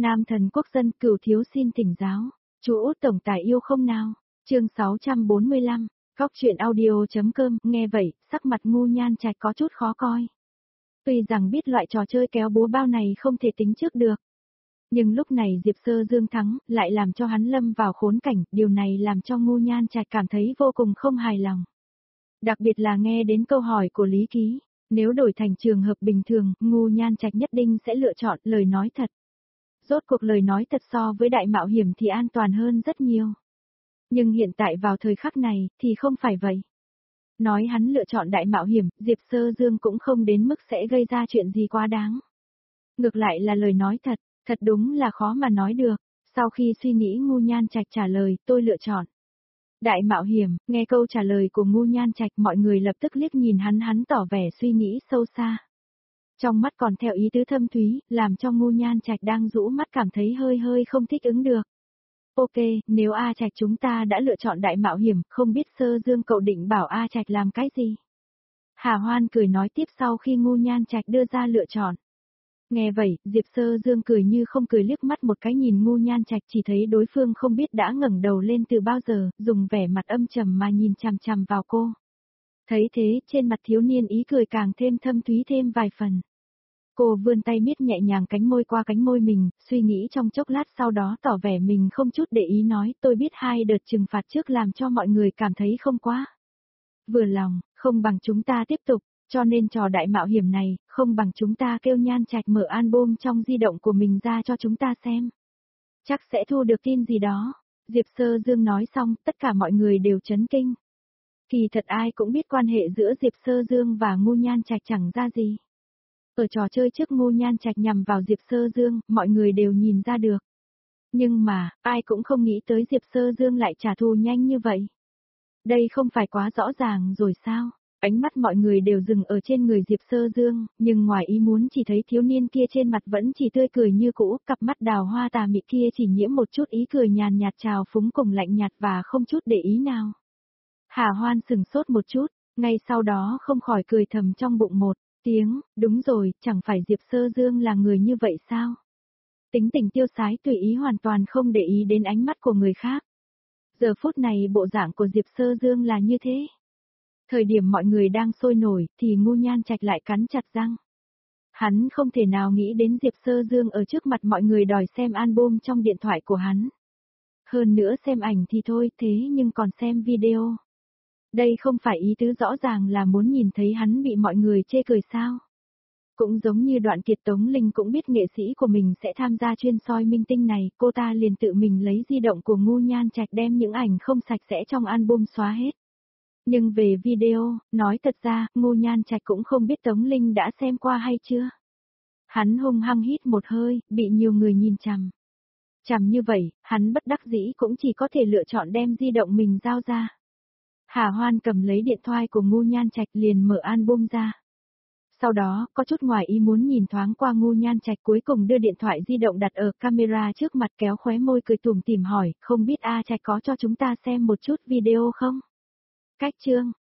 Nam thần quốc dân Cửu thiếu xin thỉnh giáo. Chú Út tổng tài yêu không nào? Chương 645. Góc truyện audio.com. Nghe vậy, sắc mặt Ngu Nhan Trạch có chút khó coi. Tuy rằng biết loại trò chơi kéo búa bao này không thể tính trước được. Nhưng lúc này Diệp Sơ Dương thắng, lại làm cho hắn lâm vào khốn cảnh, điều này làm cho Ngu Nhan Trạch cảm thấy vô cùng không hài lòng. Đặc biệt là nghe đến câu hỏi của Lý Ký, nếu đổi thành trường hợp bình thường, Ngu Nhan Trạch nhất định sẽ lựa chọn lời nói thật. Rốt cuộc lời nói thật so với đại mạo hiểm thì an toàn hơn rất nhiều. Nhưng hiện tại vào thời khắc này, thì không phải vậy. Nói hắn lựa chọn đại mạo hiểm, Diệp Sơ Dương cũng không đến mức sẽ gây ra chuyện gì quá đáng. Ngược lại là lời nói thật, thật đúng là khó mà nói được. Sau khi suy nghĩ Ngu Nhan Trạch trả lời, tôi lựa chọn đại mạo hiểm. Nghe câu trả lời của Ngu Nhan Trạch, mọi người lập tức liếc nhìn hắn tỏ vẻ suy nghĩ sâu xa. Trong mắt còn theo ý tứ thâm thúy, làm cho Ngu Nhan Trạch đang rũ mắt cảm thấy hơi không thích ứng được. Ok, nếu A Trạch chúng ta đã lựa chọn đại mạo hiểm, không biết Sơ Dương cậu định bảo A Trạch làm cái gì? Hà Hoan cười nói tiếp sau khi Ngu Nhan Trạch đưa ra lựa chọn. Nghe vậy, Diệp Sơ Dương cười như không cười liếc mắt một cái nhìn Ngu Nhan Trạch, chỉ thấy đối phương không biết đã ngẩng đầu lên từ bao giờ, dùng vẻ mặt âm trầm mà nhìn chằm chằm vào cô. Thấy thế, trên mặt thiếu niên ý cười càng thêm thâm thúy thêm vài phần. Cô vươn tay miết nhẹ nhàng cánh môi qua cánh môi mình, suy nghĩ trong chốc lát sau đó tỏ vẻ mình không chút để ý nói, tôi biết hai đợt trừng phạt trước làm cho mọi người cảm thấy không quá vừa lòng, không bằng chúng ta tiếp tục, cho nên trò đại mạo hiểm này, không bằng chúng ta kêu Nhan Trạch mở album trong di động của mình ra cho chúng ta xem. Chắc sẽ thu được tin gì đó. Diệp Sơ Dương nói xong, tất cả mọi người đều chấn kinh. Kỳ thật ai cũng biết quan hệ giữa Diệp Sơ Dương và Ngu Nhan Trạch chẳng ra gì. Ở trò chơi trước Ngu Nhan Trạch nhằm vào Diệp Sơ Dương, mọi người đều nhìn ra được. Nhưng mà, ai cũng không nghĩ tới Diệp Sơ Dương lại trả thù nhanh như vậy. Đây không phải quá rõ ràng rồi sao? Ánh mắt mọi người đều dừng ở trên người Diệp Sơ Dương, nhưng ngoài ý muốn chỉ thấy thiếu niên kia trên mặt vẫn chỉ tươi cười như cũ, cặp mắt đào hoa tà mị kia chỉ nhiễm một chút ý cười nhàn nhạt trào phúng cùng lạnh nhạt và không chút để ý nào. Hà Hoan sừng sốt một chút, ngay sau đó không khỏi cười thầm trong bụng một tiếng, đúng rồi, chẳng phải Diệp Sơ Dương là người như vậy sao? Tính tình tiêu sái tùy ý hoàn toàn không để ý đến ánh mắt của người khác. Giờ phút này bộ dạng của Diệp Sơ Dương là như thế. Thời điểm mọi người đang sôi nổi thì Ngu Nhan Trạch lại cắn chặt răng. Hắn không thể nào nghĩ đến Diệp Sơ Dương ở trước mặt mọi người đòi xem album trong điện thoại của hắn. Hơn nữa xem ảnh thì thôi thế nhưng còn xem video. Đây không phải ý tứ rõ ràng là muốn nhìn thấy hắn bị mọi người chê cười sao. Cũng giống như Đoạn Kiệt Tống Linh cũng biết nghệ sĩ của mình sẽ tham gia chuyên soi minh tinh này, cô ta liền tự mình lấy di động của Ngu Nhan Trạch đem những ảnh không sạch sẽ trong album xóa hết. Nhưng về video, nói thật ra, Ngu Nhan Trạch cũng không biết Tống Linh đã xem qua hay chưa. Hắn hung hăng hít một hơi, bị nhiều người nhìn chằm. Chằm như vậy, hắn bất đắc dĩ cũng chỉ có thể lựa chọn đem di động mình giao ra. Hà Hoan cầm lấy điện thoại của Ngu Nhan Trạch liền mở album ra. Sau đó, có chút ngoài ý muốn nhìn thoáng qua Ngu Nhan Trạch cuối cùng đưa điện thoại di động đặt ở camera trước mặt kéo khóe môi cười tủm tỉm hỏi, không biết A Trạch có cho chúng ta xem một chút video không? Cách chương,